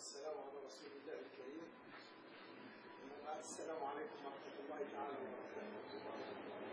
والسلام على رسول الله الكريم. السلام عليكم ورحمة الله تعالى وبركاته.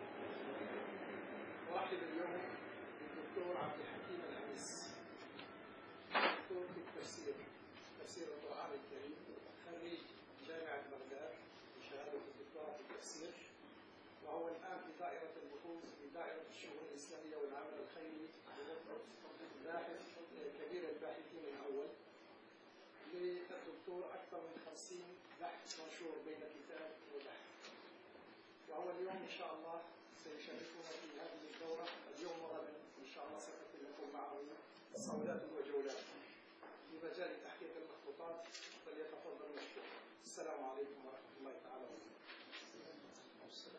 أرحب اليوم بالدكتور عبد الحكيم الأنيس، دكتور في تفسير القرآن الكريم، خريج جامعة بغداد بشهادة الدكتوراه في التفسير، وهو الآن في دائرة البحوث في دائرة الشؤون الإسلامية والعمل الخيري باحث كبير الباحثين الأول. للدكتور أكثر من 50 بحث منشور بين كتاب وبحث، وهو اليوم إن شاء الله سيشاركنا في هذه الدورة اليوم وغدا إن شاء الله. سأكون لكم معه صولات وجولات في مجال تحقيق المخطوطات، فليتفضل مشكور. السلام عليكم ورحمة الله تعالى وبركاته.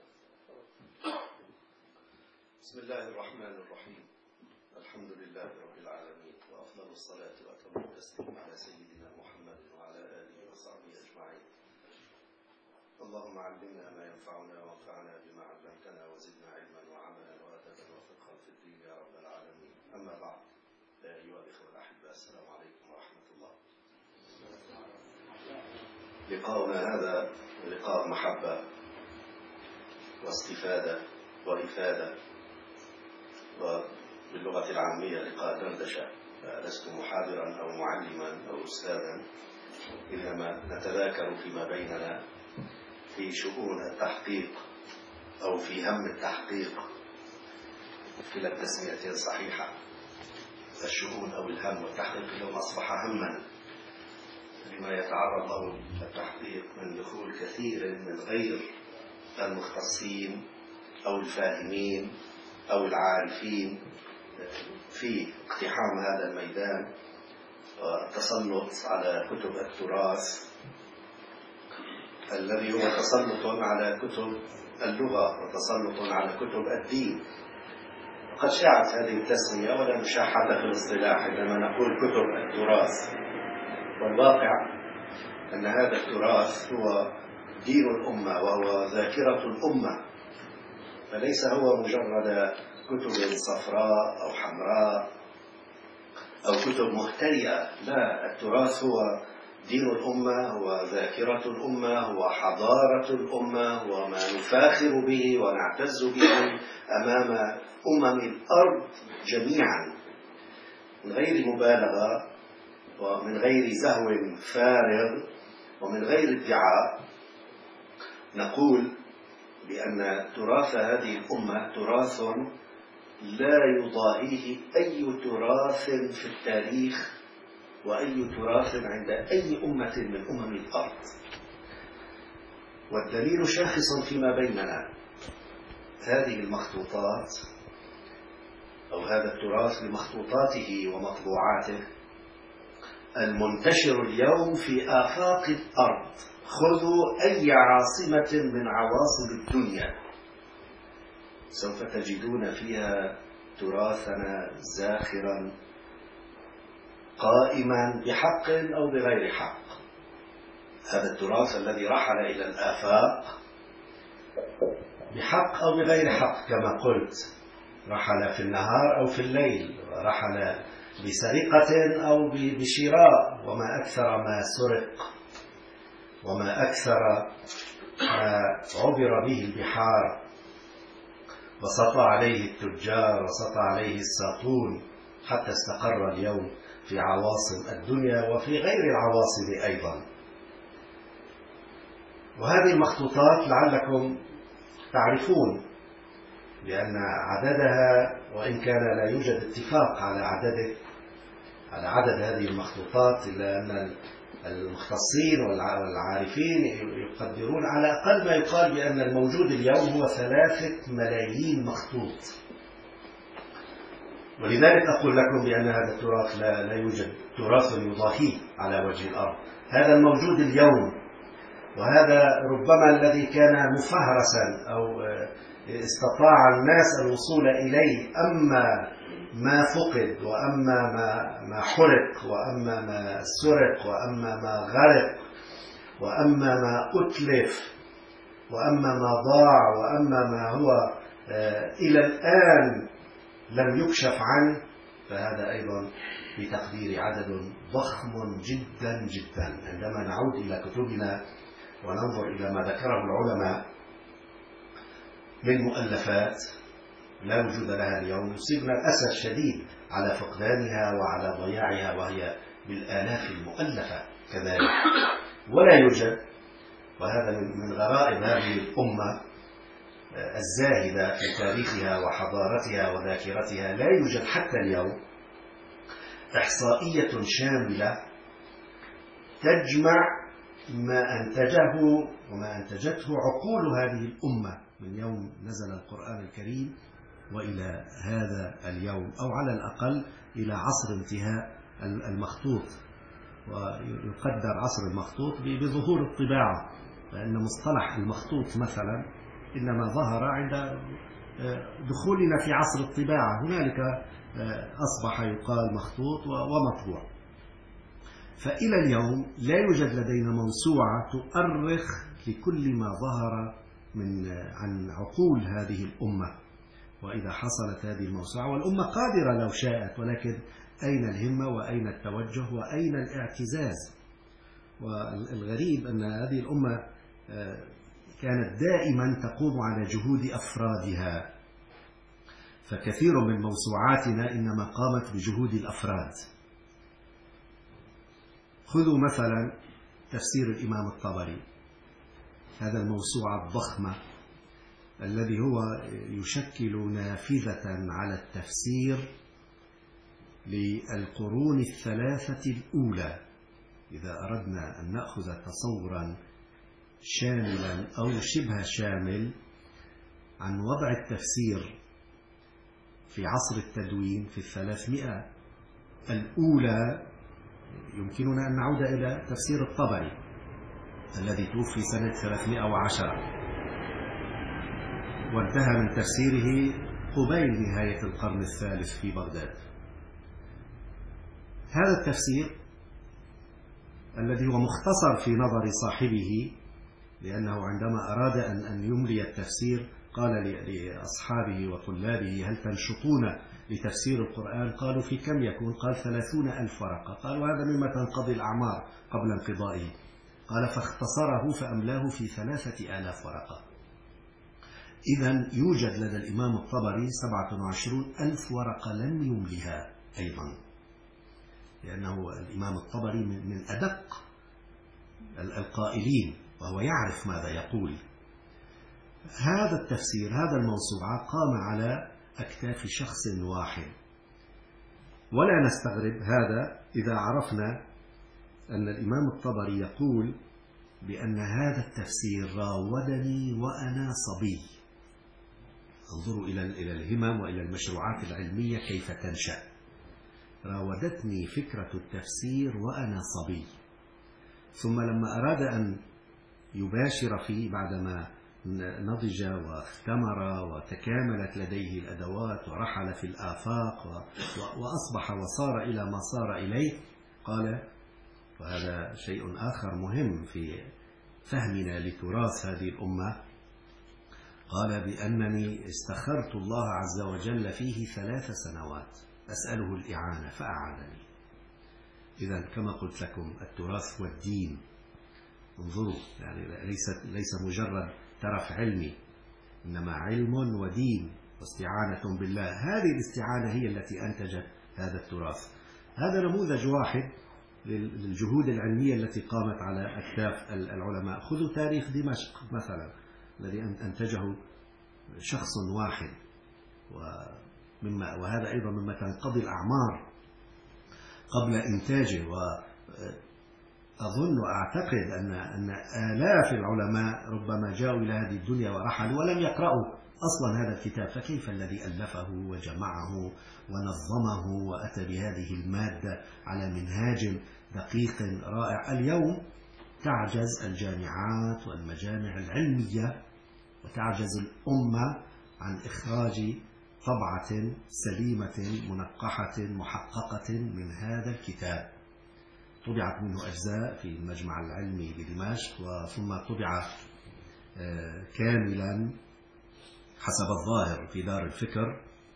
بسم الله الرحمن الرحيم. الحمد لله رب العالمين، وأفضل الصلاة وأتم التسليم على سيدنا محمد وعلى آله وصحبه أجمعين. اللهم علمنا ما ينفعنا وانفعنا بما علمتنا وزدنا علما وعملا وأدبا وفقها في الدين يا رب العالمين. أما بعد، يا أيها الإخوة الأحباء، السلام عليكم ورحمة الله. لقاؤنا هذا لقاء محبة واستفادة وإفادة، باللغة العامية لقاء دردشة. لست محاضرا أو معلما أو أستاذا، إنما نتذاكر فيما بيننا في شؤون التحقيق أو في هم التحقيق، كلا التسميتين صحيحة. الشؤون أو الهم والتحقيق اليوم أصبح هما لما يتعرض له التحقيق من دخول كثير من غير المختصين أو الفاهمين أو العارفين في اقتحام هذا الميدان، والتسلط على كتب التراث الذي هو تسلط على كتب اللغة وتسلط على كتب الدين. قد شاعت هذه التسمية ولا مشاحة في الاصطلاح عندما نقول كتب التراث، والواقع أن هذا التراث هو دين الأمة وهو ذاكرة الأمة، فليس هو مجرد كتب صفراء أو حمراء أو كتب مهترئة. لا، التراث هو دين الأمة، هو ذاكرة الأمة، هو حضارة الأمة، هو ما نفاخر به ونعتز به أمام الأرض جميعا، من غير مبالغة ومن غير زهو فارغ ومن غير ادعاء. نقول بأن تراث هذه الأمة تراث لا يضاهيه أي تراث في التاريخ وأي تراث عند أي أمة من أمم الأرض. والدليل شاخص فيما بيننا. هذه المخطوطات أو هذا التراث بمخطوطاته ومطبوعاته المنتشر اليوم في آفاق الأرض. خذوا أي عاصمة من عواصم الدنيا سوف تجدون فيها تراثنا زاخرا قائما بحق أو بغير حق. هذا التراث الذي رحل إلى الآفاق بحق أو بغير حق، كما قلت، رحل في النهار أو في الليل، رحل بسرقة أو بشراء، وما أكثر ما سرق وما أكثر ما عبر به البحار وسطى عليه التجار وسطى عليه الساطون، حتى استقر اليوم في عواصم الدنيا وفي غير العواصم أيضا. وهذه المخطوطات لعلكم تعرفون بأن عددها، وإن كان لا يوجد اتفاق على عدد هذه المخطوطات، إلا أن المختصين والعارفين يقدرون على أقل ما يقال بأن الموجود اليوم هو 3 ملايين مخطوط. ولذلك أقول لكم بأن هذا التراث لا يوجد تراث يضاهيه على وجه الأرض. هذا الموجود اليوم، وهذا ربما الذي كان مفهرسا أو استطاع الناس الوصول إليه، أما ما فقد وأما ما حرق وأما ما سرق وأما ما غرق وأما ما أتلف وأما ما ضاع وأما ما هو إلى الآن لم يكشف عنه، فهذا أيضا بتقدير عدد ضخم جدا جدا. عندما نعود إلى كتبنا وننظر إلى ما ذكره العلماء من مؤلفات لا وجود لها اليوم، يصيبنا الأسف الشديد على فقدانها وعلى ضياعها، وهي بالآلاف المؤلفة كذلك. ولا يوجد، وهذا من غرائب هذه الأمة الزاهدة في تاريخها وحضارتها وذاكرتها، لا يوجد حتى اليوم إحصائية شاملة تجمع ما أنتجه وما أنتجته عقول هذه الأمة من يوم نزل القرآن الكريم وإلى هذا اليوم، أو على الأقل إلى عصر انتهاء المخطوط. ويقدر عصر المخطوط بظهور الطباعة، لأن مصطلح المخطوط مثلا إنما ظهر عند دخولنا في عصر الطباعة، هنالك أصبح يقال مخطوط ومطبوع. فإلى اليوم لا يوجد لدينا موسوعة تؤرخ لكل ما ظهر عن عقول هذه الأمة. وإذا حصلت هذه الموسوعة، والأمة قادرة لو شاءت، ولكن أين الهمة وأين التوجه وأين الاعتزاز؟ والغريب أن هذه الأمة كانت دائما تقوم على جهود أفرادها، فكثير من موسوعاتنا إنما قامت بجهود الأفراد. خذوا مثلا تفسير الإمام الطبري، هذا الموسوعة الضخمة الذي هو يشكل نافذة على التفسير للقرون الثلاثة الأولى. إذا أردنا أن نأخذ تصورا شاملا أو شبه شامل عن وضع التفسير في عصر التدوين في 300 الأولى، يمكننا أن نعود إلى تفسير الطبري الذي توفي سنة 310 وانتهى من تفسيره قبيل نهاية القرن الثالث في بغداد. هذا التفسير الذي هو مختصر في نظر صاحبه، لأنه عندما أراد أن يملي التفسير قال لأصحابه وطلابه: هل تنشطون لتفسير القرآن؟ قالوا: في كم يكون؟ قال: 30,000 ورقة. قالوا: هذا مما تنقضي الأعمار قبل انقضائه. قال: فاختصره فأملاه في 3,000 ورقة. إذن يوجد لدى الإمام الطبري 27,000 ورقة لم يملها أيضا، لأنه الإمام الطبري من أدق القائلين وهو يعرف ماذا يقول. هذا التفسير، هذا الموسوعة قام على أكتاف شخص واحد، ولا نستغرب هذا إذا عرفنا أن الإمام الطبري يقول بأن هذا التفسير راودني وأنا صبي. انظروا إلى الهمم وإلى المشروعات العلمية كيف تنشأ. راودتني فكرة التفسير وأنا صبي. ثم لما أراد أن يباشر فيه بعدما نضج واختمر وتكاملت لديه الأدوات ورحل في الآفاق وأصبح وصار إلى ما صار إليه، قال، وهذا شيء آخر مهم في فهمنا لتراث هذه الأمة، قال بأنني استخرت الله عز وجل فيه 3 سنوات أسأله الإعانة فأعانني. إذن كما قلت لكم التراث والدين، انظروا، يعني ليس مجرد ترف علمي، إنما علم ودين واستعانة بالله. هذه الاستعانة هي التي أنتجت هذا التراث. هذا نموذج واحد للجهود العلمية التي قامت على أكتاف العلماء. خذوا تاريخ دمشق مثلا الذي أنتجه شخص واحد، وهذا أيضا مما تنقضي الأعمار قبل إنتاجه. وأظن وأعتقد أن آلاف العلماء ربما جاءوا إلى هذه الدنيا ورحلوا ولم يقرأوا أصلا هذا الكتاب، فكيف الذي ألفه وجمعه ونظمه وأتى بهذه المادة على منهاج دقيق رائع؟ اليوم تعجز الجامعات والمجامع العلمية وتعجز الأمة عن إخراج طبعة سليمة منقحة محققة من هذا الكتاب. طبعت منه أجزاء في المجمع العلمي بدمشق، ثم طبع كاملا حسب الظاهر في دار الفكر،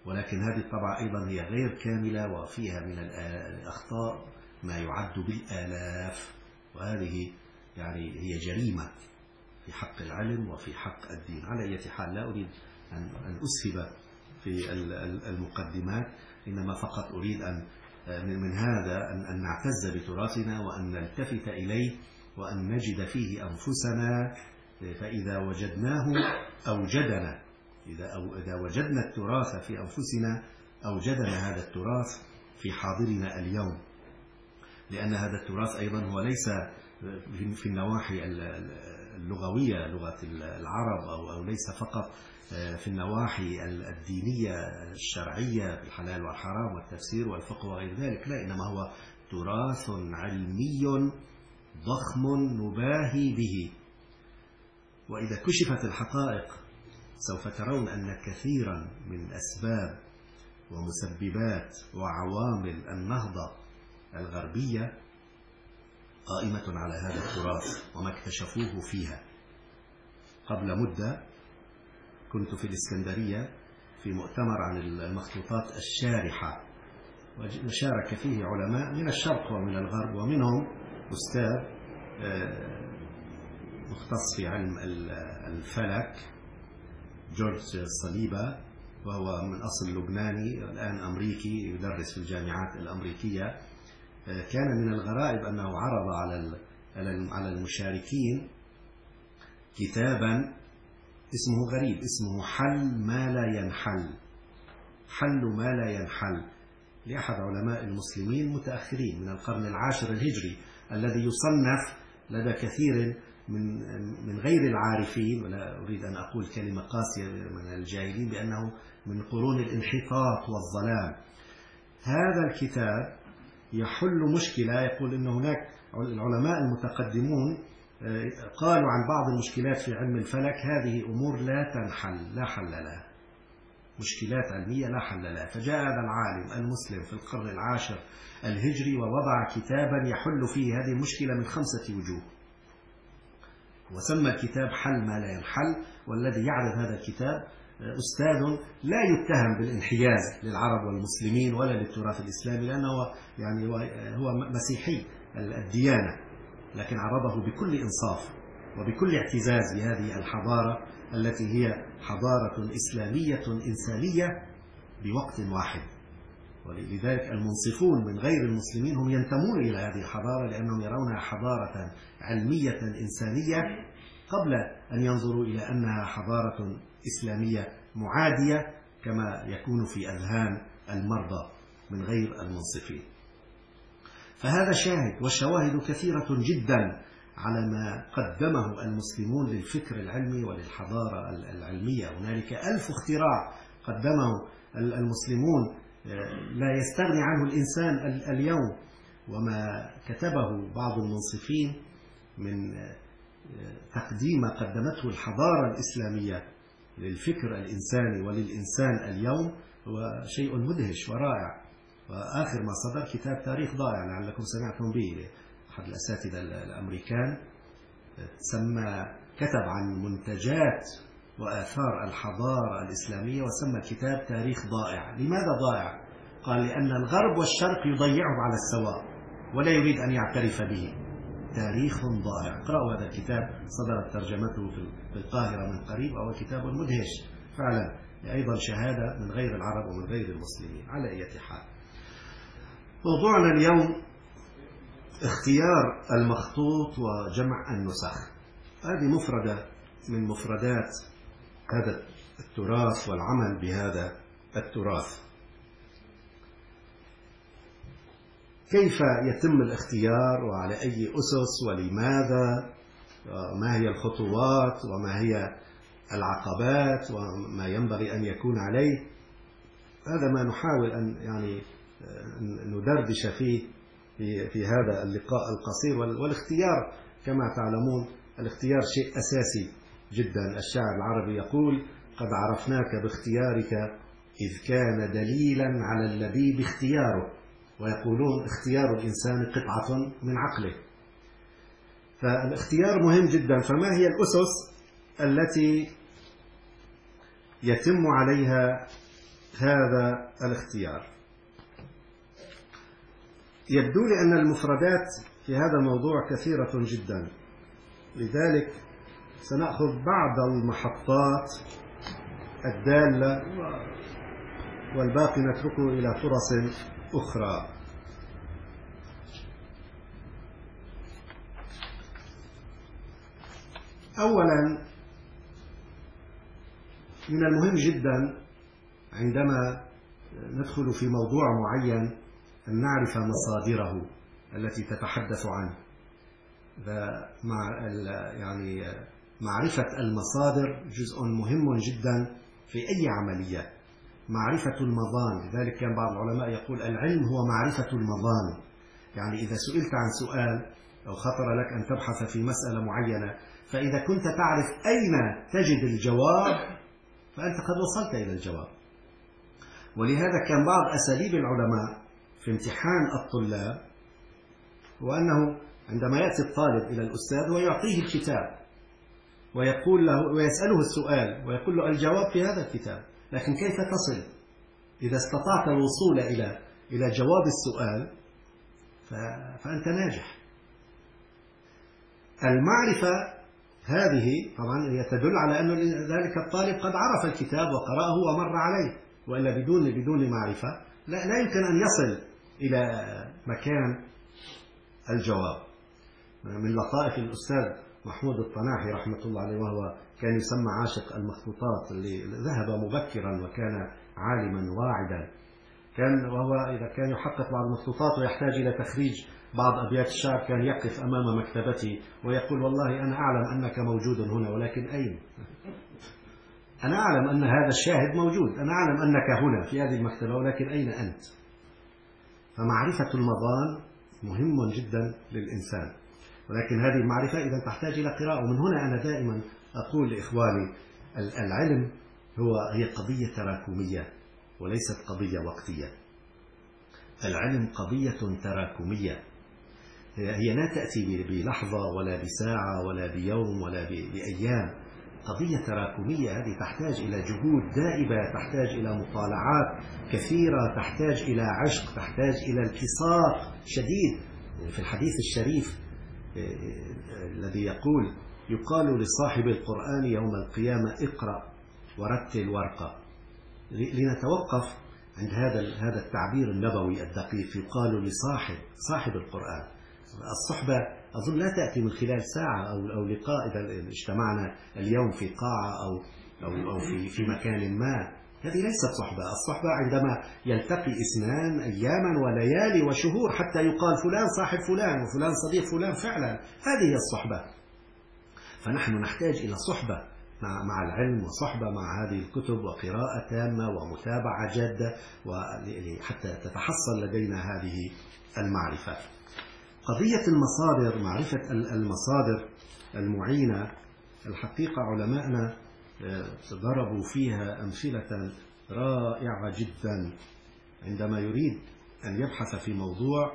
ولكن هذه الطبعة أيضا هي غير كاملة وفيها من الأخطاء ما يعد بالآلاف، وهذه يعني هي جريمة في حق العلم وفي حق الدين. على أي حال لا أريد أن أسهب في المقدمات، إنما فقط أريد أن من هذا أن نعتز بتراثنا وأن نلتفت إليه وأن نجد فيه أنفسنا، فإذا وجدناه أوجدنا. إذا وجدنا التراث في أنفسنا أوجدنا هذا التراث في حاضرنا اليوم، لأن هذا التراث أيضا هو ليس في النواحي اللغوية لغة العرب أو ليس فقط في النواحي الدينية الشرعية بالحلال والحرام والتفسير والفقه وغير ذلك، لا، إنما هو تراث علمي ضخم نباهي به. وإذا كشفت الحقائق سوف ترون أن كثيرا من أسباب ومسببات وعوامل النهضة الغربية قائمة على هذا التراث وما اكتشفوه فيها. قبل مدة كنت في الإسكندرية في مؤتمر عن المخطوطات الشارحة، وشارك فيه علماء من الشرق ومن الغرب، ومنهم أستاذ مختص في علم الفلك جورج صليبة، وهو من أصل لبناني الآن أمريكي يدرس في الجامعات الأمريكية. كان من الغرائب أنه عرض على المشاركين كتابا اسمه غريب، اسمه حل ما لا ينحل، حل ما لا ينحل، لأحد علماء المسلمين متأخرين من القرن العاشر الهجري، الذي يصنف لدى كثير من غير العارفين، ولا أريد أن أقول كلمة قاسية من الجاهلين، بأنه من قرون الانحطاط والظلام. هذا الكتاب يحل مشكلة، يقول أن هناك العلماء المتقدمون قالوا عن بعض المشكلات في علم الفلك هذه أمور لا تنحل، لا حل لها، مشكلات علمية لا حل لها. فجاء هذا العالم المسلم في القرن العاشر الهجري ووضع كتابا يحل فيه هذه المشكلة من 5 وجوه، وسمى الكتاب حل ما لا ينحل. والذي يعرض هذا الكتاب أستاذ لا يتهم بالانحياز للعرب والمسلمين ولا للتراث الإسلامي، لأنه يعني هو مسيحي الديانة، لكن عرضه بكل إنصاف وبكل اعتزاز بهذه الحضارة التي هي حضارة إسلامية إنسانية بوقت واحد. ولذلك المنصفون من غير المسلمين هم ينتمون إلى هذه الحضارة، لأنهم يرونها حضارة علمية إنسانية قبل أن ينظروا إلى أنها حضارة إسلامية معادية كما يكون في أذهان المرضى من غير المنصفين. فهذا شاهد، والشواهد كثيرة جدا على ما قدمه المسلمون للفكر العلمي وللحضارة العلمية. هنالك 1000 اختراع قدمه المسلمون لا يستغني عنه الإنسان اليوم. وما كتبه بعض المنصفين من تقديم قدمته الحضارة الإسلامية للفكر الإنساني وللإنسان اليوم هو شيء مدهش ورائع. وآخر ما صدر كتاب تاريخ ضائع، لعلكم سمعتم به، أحد الأساتذة الأمريكان كتب عن منتجات وآثار الحضارة الإسلامية وسمى الكتاب تاريخ ضائع. لماذا ضائع؟ قال لأن الغرب والشرق يضيعه على السواء ولا يريد أن يعترف به. تاريخ ضائع. اقرأوا هذا الكتاب، صدرت ترجمته في القاهرة من قريب، وهو كتاب مدهش فعلا، أيضا شهادة من غير العرب ومن غير المسلمين. على أي حال، موضوعنا اليوم اختيار المخطوط وجمع النسخ. هذه مفردة من مفردات هذا التراث والعمل بهذا التراث. كيف يتم الاختيار وعلى أي أسس ولماذا؟ ما هي الخطوات وما هي العقبات وما ينبغي أن يكون عليه؟ هذا ما نحاول أن يعني ندردش فيه في هذا اللقاء القصير. والاختيار كما تعلمون الاختيار شيء أساسي جدا. الشاعر العربي يقول: قد عرفناك باختيارك إذ كان دليلا على اللبيب اختياره. ويقولون اختيار الإنسان قطعة من عقله. فالاختيار مهم جدا. فما هي الأسس التي يتم عليها هذا الاختيار. يبدو لي أن المفردات في هذا الموضوع كثيرة جدا، لذلك سنأخذ بعض المحطات الدالة والباقي نتركه إلى فرص أخرى. أولا، من المهم جدا عندما ندخل في موضوع معين أن نعرف مصادره التي تتحدث عنه. يعني معرفة المصادر جزء مهم جدا في أي عملية. معرفة المظان، لذلك كان بعض العلماء يقول العلم هو معرفة المظان. يعني إذا سئلت عن سؤال أو خطر لك أن تبحث في مسألة معينة، فإذا كنت تعرف أين تجد الجواب فأنت قد وصلت إلى الجواب. ولهذا كان بعض أساليب العلماء في امتحان الطلاب وأنه عندما يأتي الطالب إلى الأستاذ ويعطيه الكتاب ويقول له ويسأله السؤال ويقول له الجواب في هذا الكتاب، لكن كيف تصل؟ إذا استطعت الوصول إلى جواب السؤال فأنت ناجح. المعرفة هذه طبعا هي تدل على أن ذلك الطالب قد عرف الكتاب وقرأه ومر عليه، وإلا بدون معرفة لا يمكن أن يصل إلى مكان الجواب. من لطائف الأستاذ محمود الطناحي رحمة الله عليه، وهو كان يسمى عاشق المخطوطات، اللي ذهب مبكرا وكان عالما واعدا، وهو إذا كان يحقق بعض المخطوطات ويحتاج إلى تخريج بعض أبيات الشعر كان يقف أمام مكتبتي ويقول والله أنا أعلم أنك موجود هنا، ولكن أين؟ أنا أعلم أن هذا الشاهد موجود، أنا أعلم أنك هنا في هذه المكتبة، ولكن أين أنت؟ فمعرفة المظان مهم جدا للإنسان، ولكن هذه المعرفة إذا تحتاج إلى قراءة. ومن هنا أنا دائما أقول لإخواني العلم هي قضية تراكمية وليست قضية وقتية. العلم قضية تراكمية، هي لا تأتي بلحظة ولا بساعة ولا بيوم ولا بأيام، قضية تراكمية. هذه تحتاج إلى جهود دائبة، تحتاج إلى مطالعات كثيرة، تحتاج إلى عشق، تحتاج إلى التصاق شديد. في الحديث الشريف الذي يقال لصاحب القرآن يوم القيامة اقرأ ورتل وارقى. لنتوقف عند هذا التعبير النبوي الدقيق، يقال صاحب القرآن. الصحبة أظن لا تأتي من خلال ساعة أو لقاء إذا اجتمعنا اليوم في قاعة أو في مكان ما. هذه ليست صحبة. الصحبة عندما يلتقي اثنان أياما وليالي وشهور حتى يقال فلان صاحب فلان وفلان صديق فلان، فعلا هذه هي الصحبة. فنحن نحتاج إلى صحبة مع العلم، وصحبة مع هذه الكتب، وقراءة تامة ومتابعة جادة حتى تتحصل لدينا هذه المعرفة. قضية المصادر، معرفة المصادر المعينة، الحقيقة علماءنا ضربوا فيها أمثلة رائعة جدا. عندما يريد أن يبحث في موضوع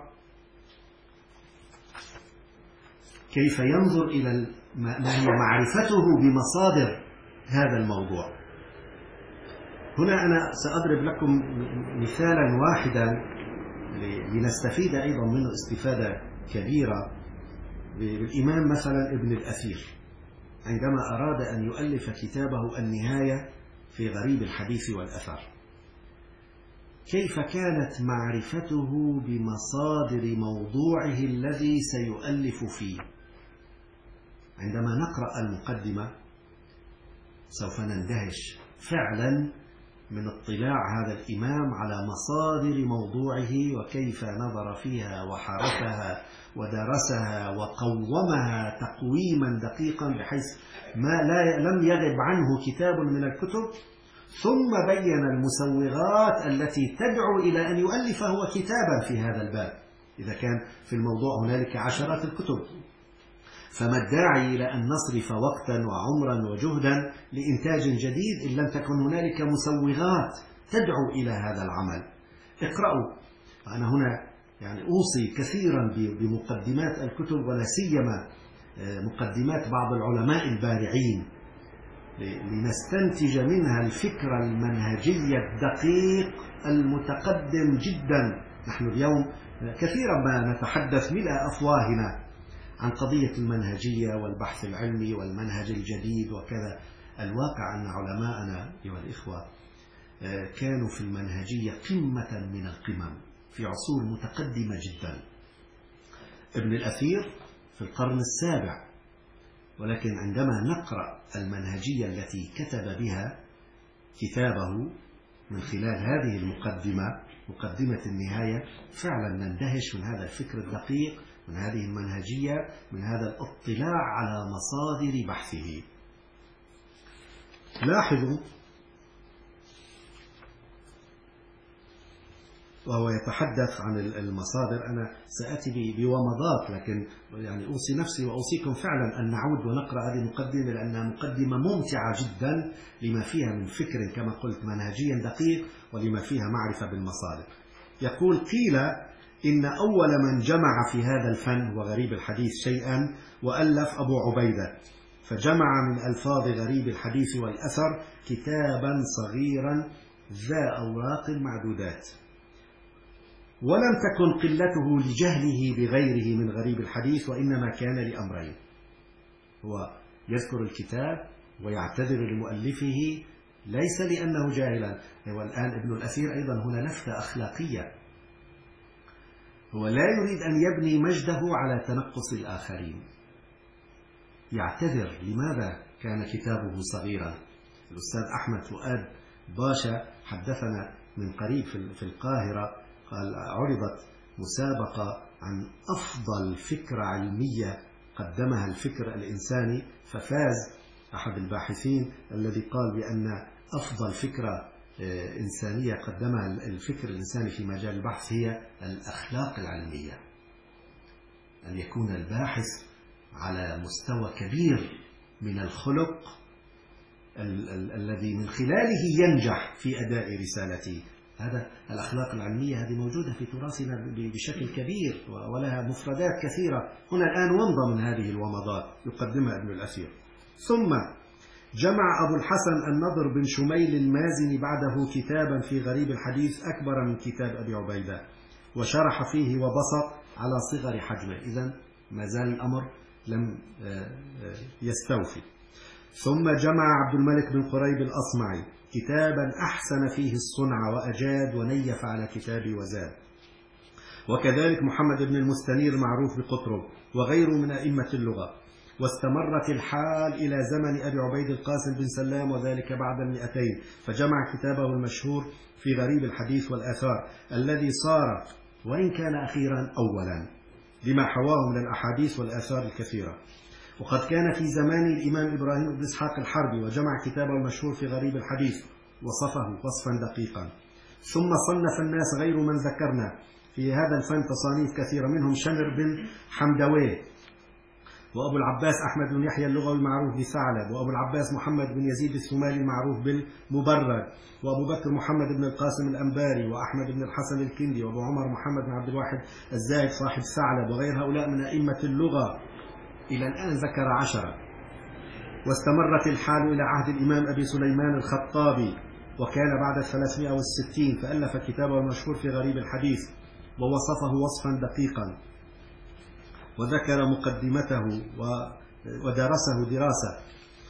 كيف ينظر إلى ما هي معرفته بمصادر هذا الموضوع. هنا أنا سأضرب لكم مثالا واحدا لنستفيد أيضا منه استفادة كبيرة. بالإمام مثلا ابن الأثير عندما أراد أن يؤلف كتابه النهاية في غريب الحديث والأثر، كيف كانت معرفته بمصادر موضوعه الذي سيؤلف فيه؟ عندما نقرأ المقدمة سوف نندهش فعلا من اطلاع هذا الإمام على مصادر موضوعه وكيف نظر فيها وحرفها ودرسها وقومها تقويما دقيقا بحيث لم يغب عنه كتاب من الكتب، ثم بين المسوغات التي تدعو إلى أن يؤلف هو كتابا في هذا الباب إذا كان في الموضوع هنالك عشرات الكتب. فما الداعي إلى أن نصرف وقتا وعمرا وجهدا لإنتاج جديد إن لم تكن هنالك مسوغات تدعو إلى هذا العمل؟ اقرأوا. أنا هنا يعني أوصي كثيرا بمقدمات الكتب، ولا سيما مقدمات بعض العلماء البارعين. لنستنتج منها الفكر المنهجي الدقيق المتقدم جدا. نحن اليوم كثيرا ما نتحدث ملء أفواهنا عن قضية المنهجية والبحث العلمي والمنهج الجديد وكذا. الواقع أن علماءنا أيها الإخوة كانوا في المنهجية قمة من القمم في عصور متقدمة جدا. ابن الأثير في القرن السابع، ولكن عندما نقرأ المنهجية التي كتب بها كتابه من خلال هذه المقدمة، مقدمة النهاية، فعلا نندهش من هذا الفكر الدقيق، من هذه المنهجية، من هذا الاطلاع على مصادر بحثه. لاحظوا وهو يتحدث عن المصادر، أنا سأتي بومضات، لكن يعني أوصي نفسي وأوصيكم فعلا أن نعود ونقرأ هذه المقدمة، لأنها مقدمة ممتعة جدا لما فيها من فكر كما قلت منهجيا دقيق، ولما فيها معرفة بالمصادر. يقول: قيل إن أول من جمع في هذا الفن وغريب الحديث شيئا وألف أبو عبيدة، فجمع من ألفاظ غريب الحديث والأثر كتابا صغيرا ذا أوراق معدودات، ولم تكن قلته لجهله بغيره من غريب الحديث، وإنما كان لأمرين. هو يذكر الكتاب ويعتذر لمؤلفه ليس لأنه جاهلا. هو الآن ابن الأثير أيضا هنا لفتة أخلاقية، هو لا يريد أن يبني مجده على تنقص الآخرين. يعتذر لماذا كان كتابه صغيرا. الأستاذ أحمد فؤاد باشا حدثنا من قريب في القاهرة، قال عرضت مسابقة عن أفضل فكرة علمية قدمها الفكر الإنساني، ففاز أحد الباحثين الذي قال بأن أفضل فكرة إنسانية قدمها الفكر الإنساني في مجال البحث هي الأخلاق العلمية، أن يكون الباحث على مستوى كبير من الخلق الذي من خلاله ينجح في أداء رسالته. هذا الأخلاق العلمية هذه موجودة في تراثنا بشكل كبير ولها مفردات كثيرة. هنا الآن ومضة من هذه الومضات يقدمها ابن الأثير. ثم جمع أبو الحسن النضر بن شميل المازني بعده كتابا في غريب الحديث أكبر من كتاب أبي عبيدة، وشرح فيه وبسط على صغر حجمه. إذن ما زال الأمر لم يستوفي. ثم جمع عبد الملك بن قريب الأصمعي كتابا أحسن فيه الصنع وأجاد ونيف على كتابي وزاد، وكذلك محمد بن المستنير معروف بقطرب وغيره من أئمة اللغة. واستمرت الحال إلى زمن أبي عبيد القاسم بن سلام، وذلك بعد 200، فجمع كتابه المشهور في غريب الحديث والآثار الذي صار وإن كان أخيرا أولا لما حواه من الأحاديث والآثار الكثيرة. وقد كان في زمان الإمام إبراهيم بن إسحاق الحربي، وجمع كتابه المشهور في غريب الحديث وصفه وصفا دقيقا. ثم صنف الناس غير من ذكرنا في هذا الفن تصانيف كثيرة، منهم شمر بن حمدويه، وأبو العباس أحمد بن يحيى اللغوي المعروف بثعلب، وأبو العباس محمد بن يزيد الثمالي المعروف بالمبرد، وأبو بكر محمد بن القاسم الأنباري، وأحمد بن الحسن الكندي، وأبو عمر محمد بن عبد الواحد الزاهد صاحب ثعلب، وغير هؤلاء من أئمة اللغة. إلى الآن ذكر 10. واستمرت الحال إلى عهد الإمام أبي سليمان الخطابي، وكان بعد 360، فألف كتابه المشهور في غريب الحديث ووصفه وصفا دقيقا، وذكر مقدمته ودرسه دراسة.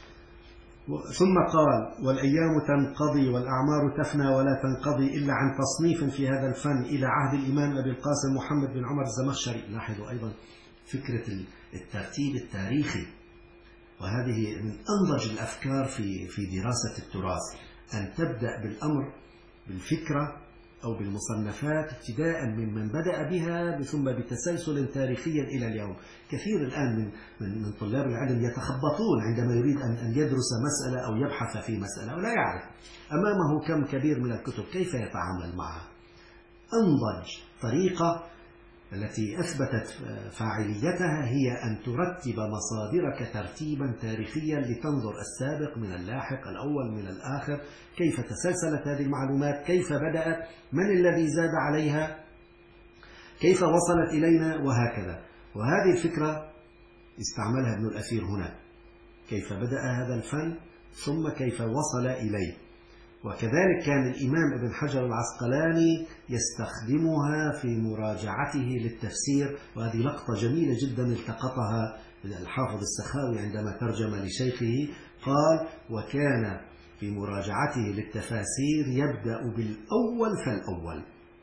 ثم قال: والأيام تنقضي والأعمار تفنى ولا تنقضي إلا عن تصنيف في هذا الفن إلى عهد الإمام أبي القاسم محمد بن عمر الزمخشري. لاحظوا أيضا فكرة الترتيب التاريخي، وهذه من أنضج الأفكار في دراسة التراث، أن تبدأ بالأمر بالفكرة أو بالمصنفات ابتداء من بدأ بها، ثم بتسلسل تاريخيا إلى اليوم. كثير الآن من طلاب العلم يتخبطون عندما يريد أن يدرس مسألة أو يبحث في مسألة ولا يعرف أمامه كم كبير من الكتب كيف يتعامل معها. أنضج طريقة التي أثبتت فاعليتها هي أن ترتب مصادرك ترتيبا تاريخيا لتنظر السابق من اللاحق، الأول من الآخر، كيف تسلسلت هذه المعلومات، كيف بدأت، من الذي زاد عليها، كيف وصلت إلينا، وهكذا. وهذه الفكرة استعملها ابن الأثير هنا، كيف بدأ هذا الفن ثم كيف وصل إليه. وكذلك كان الإمام ابن حجر العسقلاني يستخدمها في مراجعته للتفسير، وهذه لقطة جميلة جدا التقطها الحافظ السخاوي عندما ترجم لشيخه، قال: وكان في مراجعته للتفاسير يبدأ بالأول فالأول.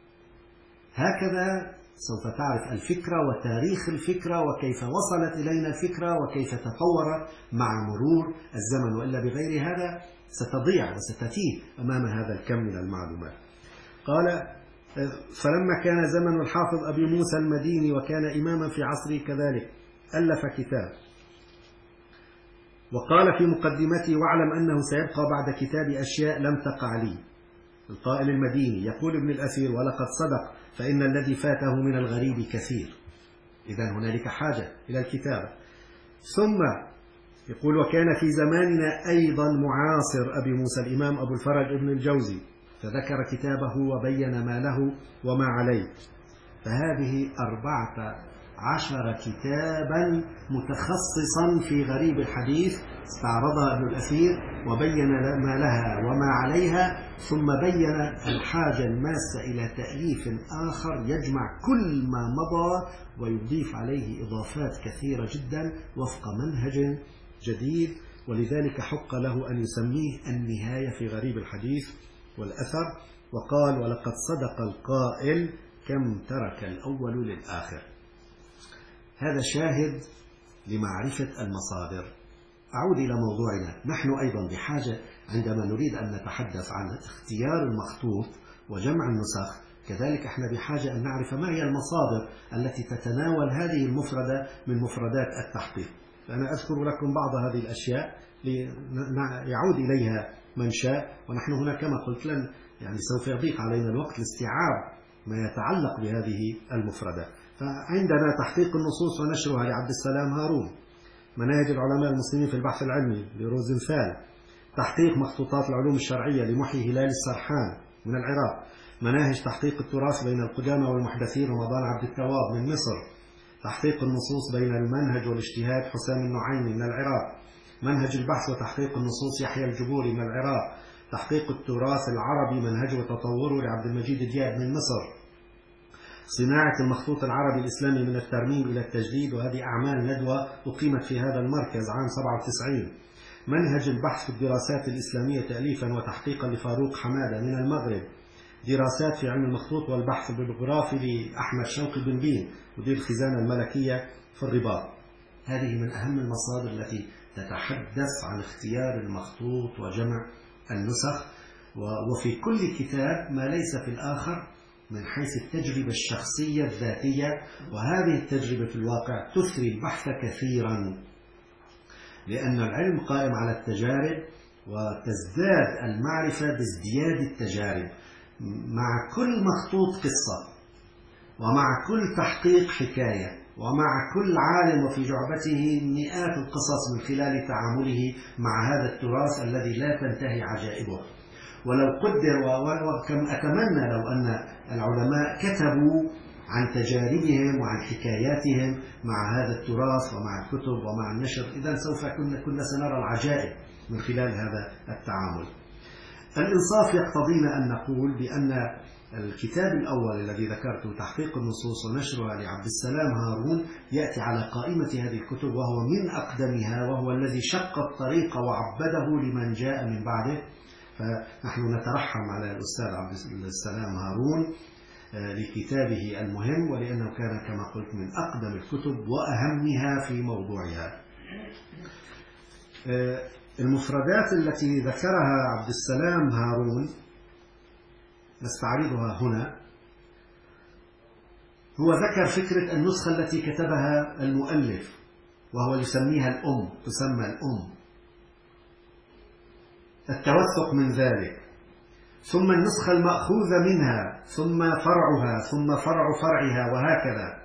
هكذا سوف تعرف الفكرة وتاريخ الفكرة وكيف وصلت إلينا الفكرة وكيف تطورت مع مرور الزمن، وإلا بغير هذا ستضيع وستتيه أمام هذا الكم من المعلومات. قال: فلما كان زمن الحافظ أبي موسى المديني وكان إماما في عصره كذلك ألف كتاب، وقال في مقدمته: واعلم أنه سيبقى بعد كتابي أشياء لم تقع لي. القائل المديني يقول ابن الأثير: ولقد صدق، فإن الذي فاته من الغريب كثير. إذن هنالك حاجة إلى الكتابة. ثم يقول: وكان في زماننا أيضا معاصر أبي موسى الإمام أبو الفرج ابن الجوزي، فذكر كتابه وبين ما له وما عليه. فهذه 14 كتابا متخصصا في غريب الحديث استعرضها ابن الأثير وبين ما لها وما عليها، ثم بين الحاجة الماسة إلى تأليف آخر يجمع كل ما مضى ويضيف عليه إضافات كثيرة جدا وفق منهج جديد، ولذلك حق له أن يسميه النهاية في غريب الحديث والأثر. وقال: ولقد صدق القائل كم ترك الأول للآخر. هذا شاهد لمعرفة المصادر. أعود إلى موضوعنا. نحن أيضا بحاجة عندما نريد أن نتحدث عن اختيار المخطوط وجمع النسخ، كذلك احنا بحاجة أن نعرف ما هي المصادر التي تتناول هذه المفردة من مفردات التحقيق. فأنا أذكر لكم بعض هذه الأشياء ليعود إليها من شاء، ونحن هنا كما قلت لن سوف يضيق علينا الوقت لاستيعاب ما يتعلق بهذه المفردة. فعندنا تحقيق النصوص ونشرها لعبد السلام هارون، مناهج العلماء المسلمين في البحث العلمي لروزنثال، تحقيق مخطوطات العلوم الشرعية لمحيي هلال السرحان من العراق، مناهج تحقيق التراث بين القدامى والمحدثين رمضان عبد التواب من مصر، تحقيق النصوص بين المنهج والاجتهاد حسام النعيمي من العراق، منهج البحث وتحقيق النصوص يحيى الجبوري من العراق، تحقيق التراث العربي منهج وتطوره لعبد المجيد دياب من مصر، صناعة المخطوط العربي الإسلامي من الترميم إلى التجديد، وهذه أعمال ندوة أقيمت في هذا المركز عام 97. منهج البحث في الدراسات الإسلامية تأليفا وتحقيقا لفاروق حمادة من المغرب، دراسات في علم المخطوط والبحث البيبلوغرافي لأحمد شوقي بن بين مدير الخزانة الملكية في الرباط. هذه من أهم المصادر التي تتحدث عن اختيار المخطوط وجمع النسخ، وفي كل كتاب ما ليس في الآخر من حيث التجربة الشخصية الذاتية، وهذه التجربة في الواقع تثري البحث كثيرا، لأن العلم قائم على التجارب، وتزداد المعرفة بازدياد التجارب. مع كل مخطوط قصة، ومع كل تحقيق حكاية، ومع كل عالم وفي جعبته مئات القصص من خلال تعامله مع هذا التراث الذي لا تنتهي عجائبه. ولو قدر وكم أتمنى لو أن العلماء كتبوا عن تجاربهم وعن حكاياتهم مع هذا التراث ومع الكتب ومع النشر، إذن سوف كنا سنرى العجائب من خلال هذا التعامل. الإنصاف يقتضينا أن نقول بأن الكتاب الأول الذي ذكرته تحقيق النصوص ونشرها لعبد السلام هارون يأتي على قائمة هذه الكتب، وهو من أقدمها، وهو الذي شق الطريق وعبده لمن جاء من بعده. فنحن نترحم على الأستاذ عبد السلام هارون لكتابه المهم، ولأنه كان كما قلت من أقدم الكتب وأهمها في موضوعها. المفردات التي ذكرها عبد السلام هارون نستعرضها هنا. هو ذكر فكرة النسخة التي كتبها المؤلف، وهو يسميها الأم، تسمى الأم، التوثق من ذلك، ثم النسخة المأخوذة منها، ثم فرعها، ثم فرع فرعها، وهكذا.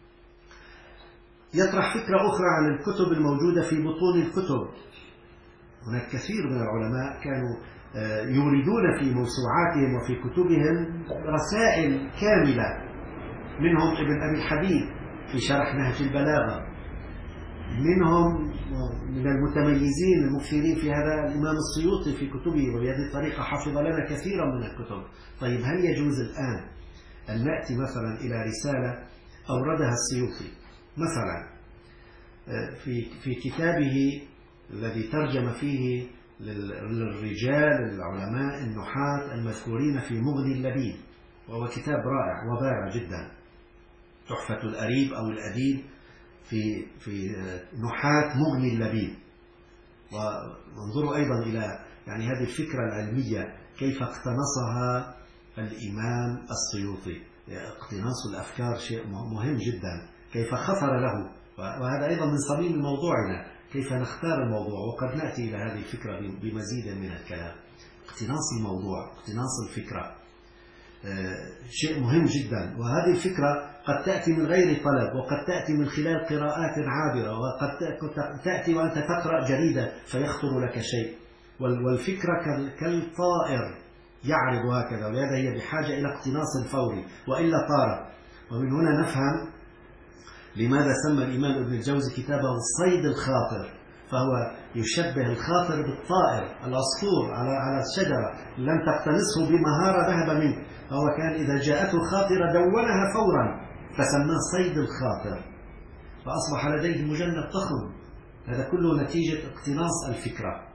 يطرح فكرة أخرى عن الكتب الموجودة في بطون الكتب. هناك كثير من العلماء كانوا يوردون في موسوعاتهم وفي كتبهم رسائل كاملة، منهم ابن أبي الحديد في شرح نهج البلاغة، منهم من المتميزين المكثرين في هذا الإمام السيوطي في كتبه، وبهذه الطريقة حفظ لنا كثيرا من الكتب. طيب هل يجوز الآن أن نأتي مثلا إلى رسالة أوردها السيوطي مثلا في كتابه الذي ترجم فيه للرجال العلماء النحاة المذكورين في مغني اللبيب، وهو كتاب رائع وبارع جدا، تحفة الأريب أو الأديب في نحاة مغني اللبيب. وانظروا أيضا إلى يعني هذه الفكرة العلمية كيف اقتنصها الإمام السيوطي. اقتناص الأفكار شيء مهم جدا، كيف خطر له، وهذا أيضا من صميم موضوعنا، كيف نختار الموضوع، وقد نأتي إلى هذه الفكرة بمزيد من الكلام. اقتناص الموضوع، اقتناص الفكرة شيء مهم جدا، وهذه الفكرة قد تأتي من غير طلب، وقد تأتي من خلال قراءات عابرة، وقد تأتي وأنت تقرأ جريدة فيخطر لك شيء. والفكرة كالطائر يعرض هكذا، ولهذا هي بحاجة إلى اقتناص فوري وإلا طارت. ومن هنا نفهم لماذا سمى الإمام ابن الجوزي كتابه الصيد الخاطر، فهو يشبه الخاطر بالطائر العصفور على الشجرة، لم تقتنصه بمهارة ذهب منه، فهو كان إذا جاءته خاطرة دونها فورا، فسماه صيد الخاطر، فأصبح لديه مجند ضخم. هذا كله نتيجة اقتناص الفكرة.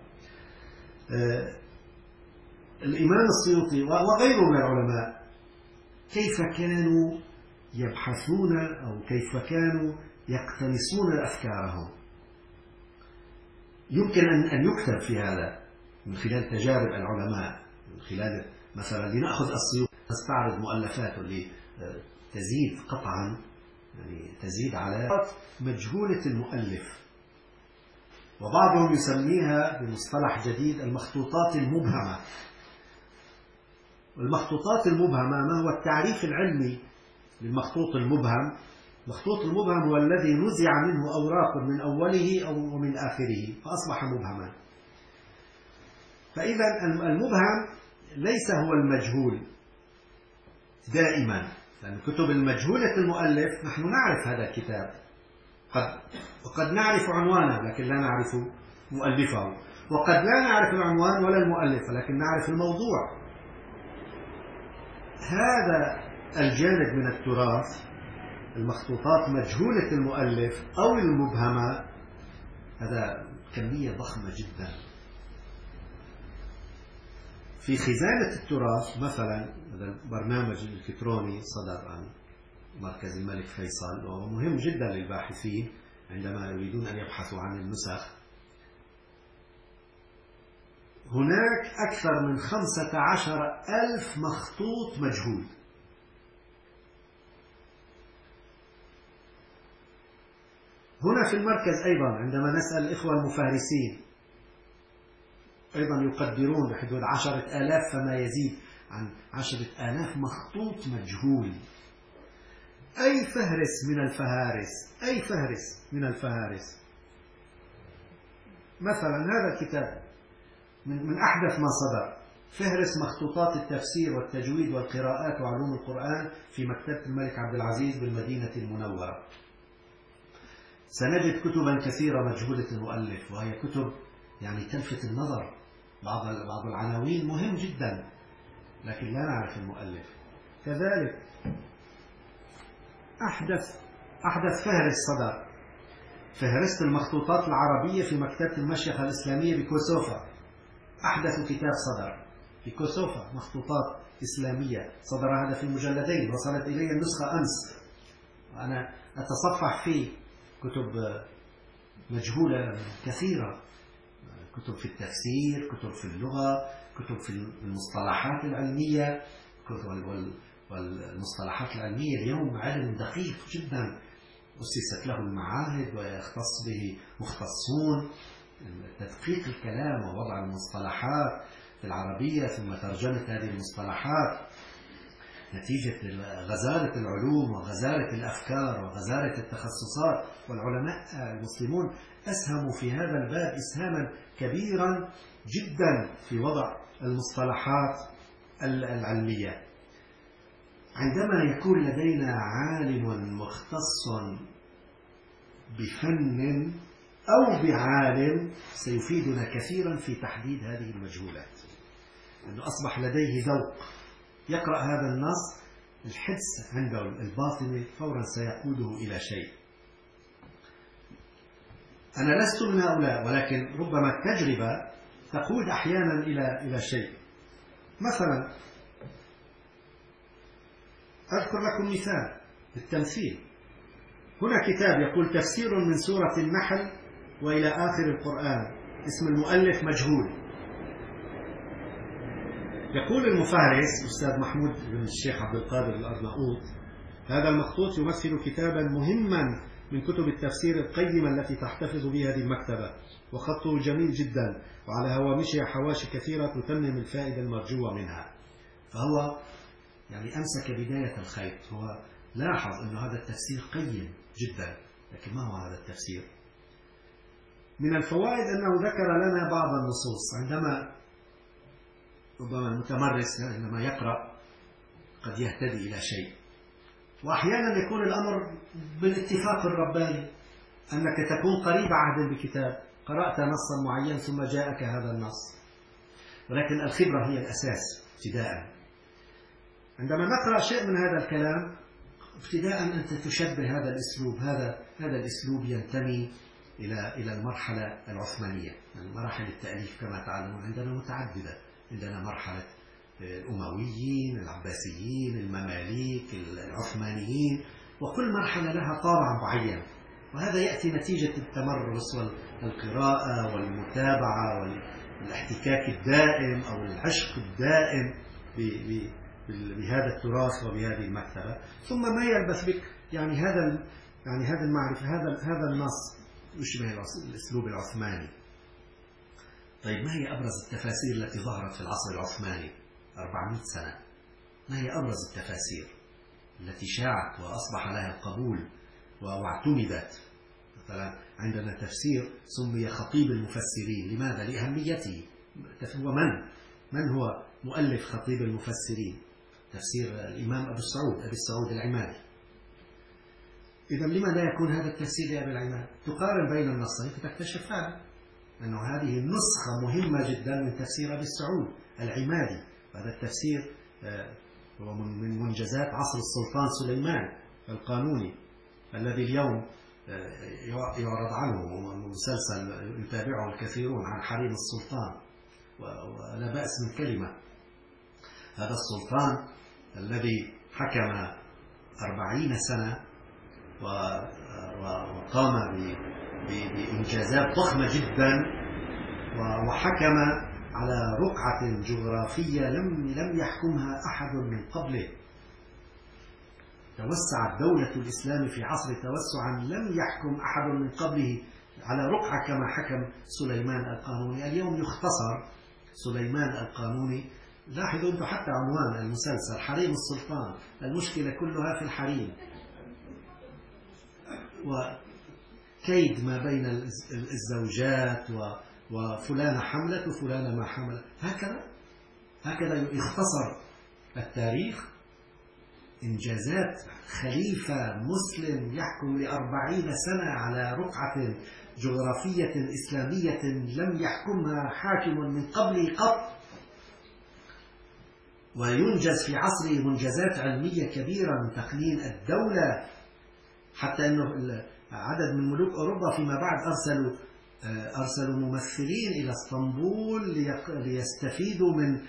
الإمام السيوطي وغيره من العلماء كيف كانوا يبحثون أو كيف كانوا يقتنصون أفكارهم، يمكن أن يكتب في هذا من خلال تجارب العلماء، من خلال مثلا لنأخذ السيوطي نستعرض مؤلفاته اللي تزيد قطعا، يعني تزيد على مجهولة المؤلف، وبعضهم يسميها بمصطلح جديد المخطوطات المبهمة. والمخطوطات المبهمة ما هو التعريف العلمي للمخطوط المبهم؟ المخطوط المبهم هو الذي نزع منه أوراق من أوله أو من آخره فأصبح مبهما. فإذا المبهم ليس هو المجهول دائما، لأن كتب المجهولة المؤلف نحن نعرف هذا الكتاب، وقد نعرف عنوانه لكن لا نعرف مؤلفه، وقد لا نعرف العنوان ولا المؤلف لكن نعرف الموضوع. هذا الجانب من التراث، المخطوطات مجهولة المؤلف أو المبهمة، هذا كمية ضخمة جدا. في خزانة التراث مثلا، هذا البرنامج الإلكتروني صدر عن مركز الملك فيصل، وهو مهم جدا للباحثين عندما يريدون أن يبحثوا عن النسخ. هناك أكثر من 15,000 مخطوط مجهول. هنا في المركز أيضا عندما نسأل الإخوة المفهرسين أيضا يقدرون بحدود 10,000 فما يزيد عن 10,000 مخطوط مجهول. أي فهرس من الفهارس، أي فهرس من الفهارس. مثلا هذا الكتاب من أحدث ما صدر، فهرس مخطوطات التفسير والتجويد والقراءات وعلوم القرآن في مكتبة الملك عبد العزيز بالمدينة المنورة. سنجد كتبا كثيرة مجهولة المؤلف، وهي كتب يعني تلفت النظر، بعض العناوين مهم جدا لكن لا نعرف المؤلف. كذلك أحدث فهرس صدر، فهرست المخطوطات العربية في مكتبة المشيخة الإسلامية بكوسوفا. أحدث كتاب صدر في كوسوفا، مخطوطات إسلامية، صدر هذا في مجلدين، وصلت إلي النسخة أمس وأنا أتصفح فيه. كتب مجهولة كثيرة، كتب في التفسير، كتب في اللغة، كتب في المصطلحات العلمية. والمصطلحات العلمية اليوم علم دقيق جدا، أسست له المعاهد ويختص به مختصون، تدقيق الكلام ووضع المصطلحات في العربية ثم ترجمة هذه المصطلحات، نتيجة غزارة العلوم وغزارة الأفكار وغزارة التخصصات. والعلماء المسلمون أسهموا في هذا الباب إسهاما كبيرا جدا في وضع المصطلحات العلمية. عندما يكون لدينا عالم مختص بفن أو بعالم سيفيدنا كثيرا في تحديد هذه المجهولات، أنه أصبح لديه ذوق يقرأ هذا النص، الحدس عنده الباطني فورا سيقوده إلى شيء. أنا لست من هؤلاء، ولكن ربما التجربة تقود أحيانا إلى شيء. مثلا أذكر لكم مثال بالتمثيل. هنا كتاب يقول تفسير من سورة النحل وإلى آخر القرآن، اسم المؤلف مجهول. يقول المفهرس أستاذ محمود بن الشيخ عبد القادر الأرناؤوط: هذا المخطوط يمثل كتابا مهما من كتب التفسير القيمة التي تحتفظ بها هذه المكتبة، وخطه جميل جدا، وعلى هوامشها حواشي كثيرة تتمم الفائدة المرجوة منها. فهو يعني أمسك بداية الخيط، هو لاحظ أن هذا التفسير قيم جدا، لكن ما هو هذا التفسير؟ من الفوائد أنه ذكر لنا بعض النصوص. عندما ربما المتمرس عندما يقرأ قد يهتدي إلى شيء، وأحيانا يكون الأمر بالاتفاق الرباني، أنك تكون قريب عهد بكتاب، قرأت نصا معين ثم جاءك هذا النص، ولكن الخبرة هي الأساس ابتداء. عندما نقرأ شيء من هذا الكلام ابتداء أنت تشبه هذا الأسلوب، هذا الأسلوب ينتمي إلى المرحلة العثمانية. مراحل التأليف كما تعلمون عندنا متعددة، عندنا مرحلة الأمويين، العباسيين، المماليك، العثمانيين، وكل مرحلة لها طابع معين، وهذا يأتي نتيجة التمرس والقراءة والمتابعة والاحتكاك الدائم أو العشق الدائم بهذا التراث وبهذه المكتبة. ثم ما يلبث بك يعني هذا المعرفة، هذا النص يشبه الأسلوب العثماني. طيب ما هي أبرز التفاسير التي ظهرت في العصر العثماني 400 سنة؟ ما هي أبرز التفاسير التي شاعت وأصبح لها القبول واعتمدت؟ مثلا عندنا تفسير سمي خطيب المفسرين، لماذا؟ لأهميته. هو من هو مؤلف خطيب المفسرين؟ تفسير الإمام أبي السعود العمادي. إذا لما لا يكون هذا التفسير لأبي العماد؟ تقارن بين النصين فتكتشف فعلا أنه هذه النسخة مهمة جدا من تفسير أبي السعود العمادي. هذا التفسير هو من منجزات عصر السلطان سليمان القانوني، الذي اليوم يعرض عنه مسلسل يتابعه الكثيرون عن حريم السلطان، ولا بأس من كلمة. هذا السلطان الذي حكم 40 سنة وقام بإنجازات ضخمة جدا، وحكم على رقعة جغرافية لم يحكمها أحد من قبله. توسعت دولة الإسلام في عصر توسعا لم يحكم أحد من قبله على رقعة كما حكم سليمان القانوني. اليوم يختصر سليمان القانوني. لاحظوا أنتم حتى عنوان المسلسل حريم السلطان، المشكلة كلها في الحريم، وكيد ما بين الزوجات، وفلانة حملت وفلانة ما حملت. هكذا يختصر التاريخ. إنجازات خليفة مسلم يحكم ل40 سنة على رقعة جغرافية إسلامية لم يحكمها حاكم من قبله قط، وينجز في عصره منجزات علمية كبيرة من تقنين الدولة، حتى أنه عدد من ملوك أوروبا فيما بعد أرسلوا ممثلين إلى اسطنبول ليستفيدوا من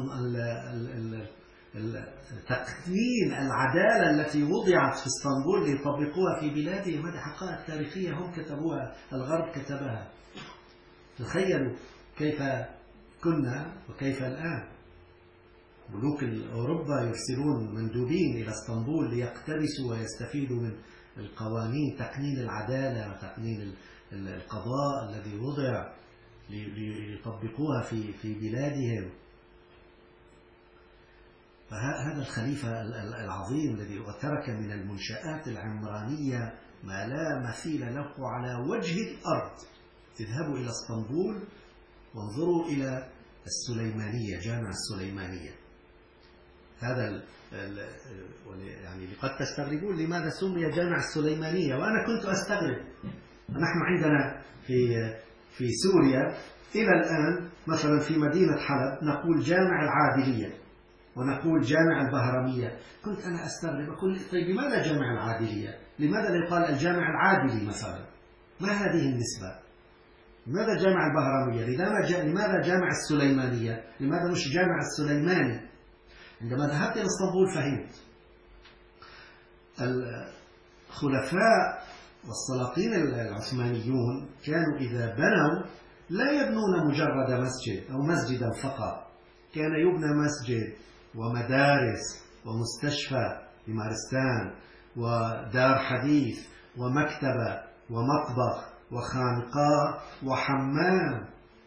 تقنين العدالة التي وضعت في اسطنبول ليطبقوها في بلادهم. هذه حقائق تاريخية هم كتبوها، الغرب كتبها. تخيلوا كيف كنا وكيف الآن. ملوك أوروبا يرسلون مندوبين إلى اسطنبول ليقتبسوا ويستفيدوا من القوانين، تقنين العدالة وتقنين القضاء الذي وضع ليطبقوها في بلادهم. فهذا الخليفة العظيم الذي ترك من المنشآت العمرانية ما لا مثيل له على وجه الأرض. اذهبوا إلى اسطنبول وانظروا إلى السليمانية، جامع السليمانية. هذا يعني قد تستغربون لماذا سمي جامع السليمانية، وأنا كنت أستغرب نحن عندنا في سوريا إلى الآن مثلا في مدينة حلب نقول جامع العادلية ونقول جامع البهرمية. كنت أنا أستغرب أقول طيب لماذا جامع العادلية؟ لماذا لا يقال الجامع العادلي مثلا؟ ما هذه النسبة؟ لماذا جامع البهرمية؟ لماذا جامع السليمانية؟ لماذا مش جامع السليماني؟ عندما ذهبت إلى اسطنبول فهمت. الخلفاء والسلاطين العثمانيون كانوا إذا بنوا لا يبنون مجرد مسجد أو مسجدا فقط، كان يبنى مسجد ومدارس ومستشفى في مارستان ودار حديث ومكتبة ومطبخ وخانقاء وحمام،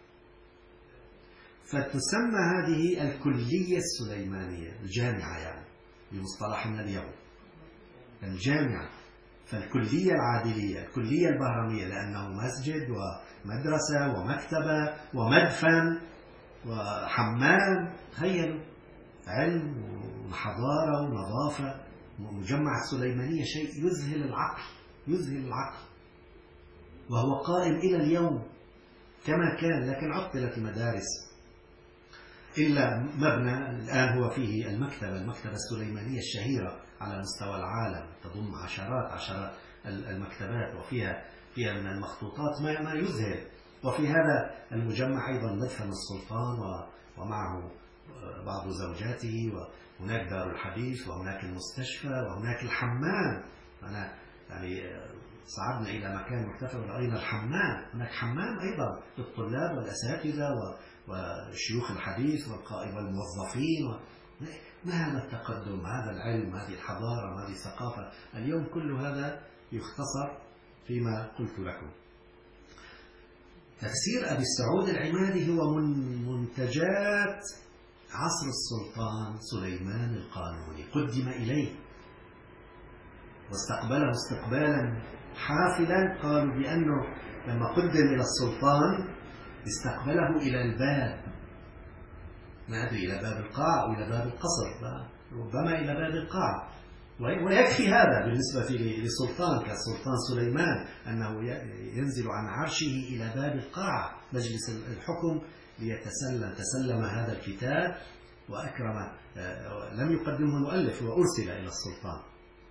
فتسمى هذه الكلية السليمانية، الجامعة يعني بمصطلحنا اليوم الجامعة. فالكلية العادلية، الكلية البهرمية، لأنه مسجد ومدرسة ومكتبة ومدفن وحمام. تخيلوا علم وحضارة ونظافة. مجمع السليمانية شيء يذهل العقل، يذهل العقل، وهو قائم إلى اليوم كما كان، لكن عطلت المدارس إلا مبنى الآن هو فيه المكتبة السليمانية الشهيرة على مستوى العالم، تضم عشرات المكتبات، وفيها من المخطوطات ما يذهل. وفي هذا المجمع أيضا مدفن السلطان ومعه بعض زوجاته، وهناك دار الحديث، وهناك المستشفى، وهناك الحمام. أنا يعني صعدنا إلى مكان مرتفع ورأينا الحمام، هناك حمام أيضا للطلاب والأساتذة وشيوخ الحديث والموظفين. ما هذا التقدم، هذا العلم، هذه الحضارة، هذه الثقافة؟ اليوم كل هذا يختصر فيما قلت لكم. تفسير أبي السعود العمادي هو من منتجات عصر السلطان سليمان القانوني، قدم إليه واستقبله استقبالا حافلا. قالوا بأنه لما قدم إلى السلطان استقبله إلى الباب، ما أدري إلى باب القاع أو إلى باب القصر، ربما إلى باب القاع. ويكفي هذا بالنسبة للسلطان كالسلطان سليمان أنه ينزل عن عرشه إلى باب القاع مجلس الحكم تسلم هذا الكتاب وأكرم، لم يقدمه المؤلف وأرسل إلى السلطان.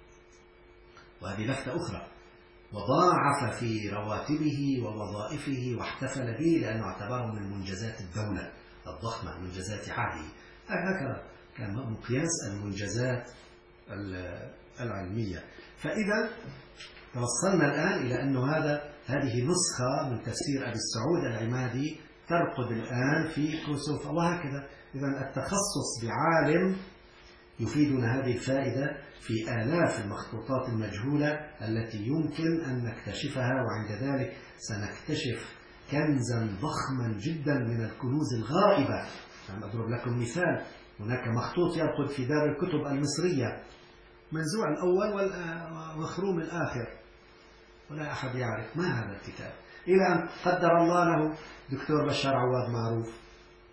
وهذه لفتة أخرى. وضاعف في رواتبه ووظائفه واحتفل به لأنه اعتبره من منجزات الدولة الضخمة، منجزات عهده. هكذا كان مقياس المنجزات العلمية. فإذا توصلنا الآن إلى أن هذه نسخة من تفسير أبي السعود العمادي ترقد الآن في كسوف، وهكذا. إذا التخصص بعالم يفيدنا هذه الفائدة في آلاف المخطوطات المجهولة التي يمكن أن نكتشفها، وعند ذلك سنكتشف كنزا ضخما جدا من الكنوز الغائبة. أضرب لكم مثال. هناك مخطوط يرقد في دار الكتب المصرية، منزوع الأول ومخروم الآخر، ولا أحد يعرف ما هذا الكتاب، إلى أن قدر الله له دكتور بشار عواد معروف،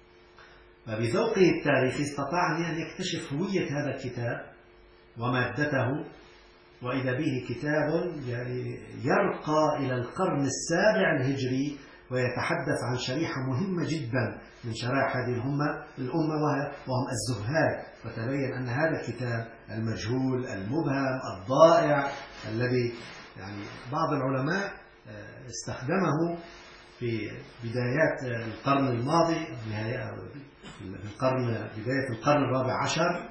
فبذوقه التاريخي استطاع أن يكتشف هوية هذا الكتاب ومادته، وإذا به كتاب يعني يرقى إلى القرن السابع الهجري ويتحدث عن شريحة مهمة جدا من شرائح هذه الأمة وهم الزهاد. فتبين أن هذا الكتاب المجهول المبهم الضائع الذي يعني بعض العلماء استخدمه في بدايات القرن الماضي، بداية القرن الرابع عشر،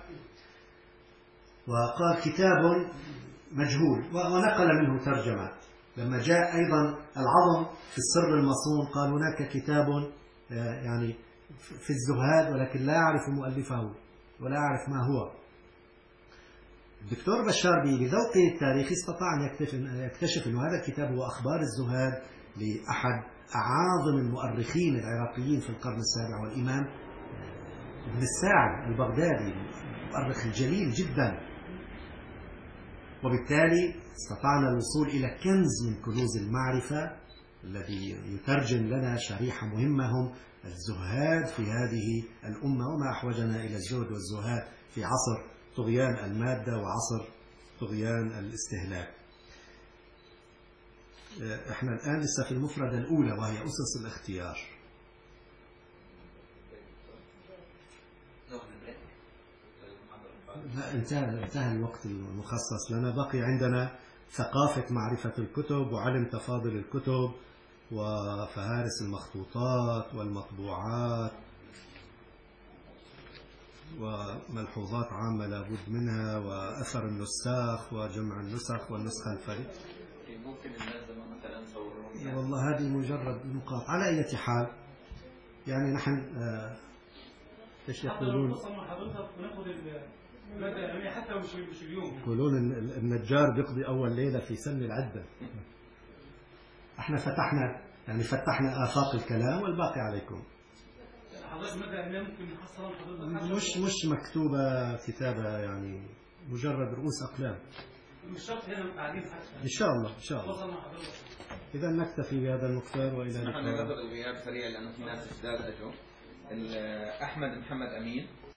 وقال كتاب مجهول ونقل منه ترجمة. لما جاء أيضا العظم في السر المصون قال هناك كتاب يعني في الزهاد ولكن لا أعرف مؤلفه ولا أعرف ما هو. الدكتور بشار بذوقه التاريخي استطاع أن يكتشف أن هذا الكتاب هو أخبار الزهاد لأحد أعاظم المؤرخين العراقيين في القرن السابع، والإمام ابن الساعد البغدادي، المؤرخ الجليل جدا. وبالتالي استطعنا الوصول إلى كنز من كنوز المعرفة الذي يترجم لنا شريحة مهمة هم الزهاد في هذه الأمة، وما أحوجنا إلى الزهد والزهاد في عصر طغيان المادة وعصر طغيان الاستهلاك. احنا الآن لسه في المفردة الأولى وهي أسس الاختيار. لا، انتهى الوقت المخصص لنا. بقي عندنا ثقافة معرفة الكتب وعلم تفاضل الكتب وفهارس المخطوطات والمطبوعات وملحوظات عامة لابد منها وأثر النساخ وجمع النسخ والنسخة الفريدة. ممكن ننزل مثلا صورهم والله هذه مجرد نقاط. على أي حال يعني نحن ايش يقولون؟ حتى مش اليوم يقولون النجار بيقضي أول ليلة في سن العدة. احنا فتحنا آفاق الكلام والباقي عليكم. حضرتك مدى ممكن نحصل حضرتك مش مكتوبة كتابة يعني مجرد رؤوس أقلام. مش شرط هنا قاعدين حتى. إن شاء الله إن شاء الله. وصلنا حضرتك. إذا نكتفي بهذا المقدار وإلى نحن اللقاء. ننظر الغياب سريع لأنه في ناس جداد أجوا. أحمد محمد أمين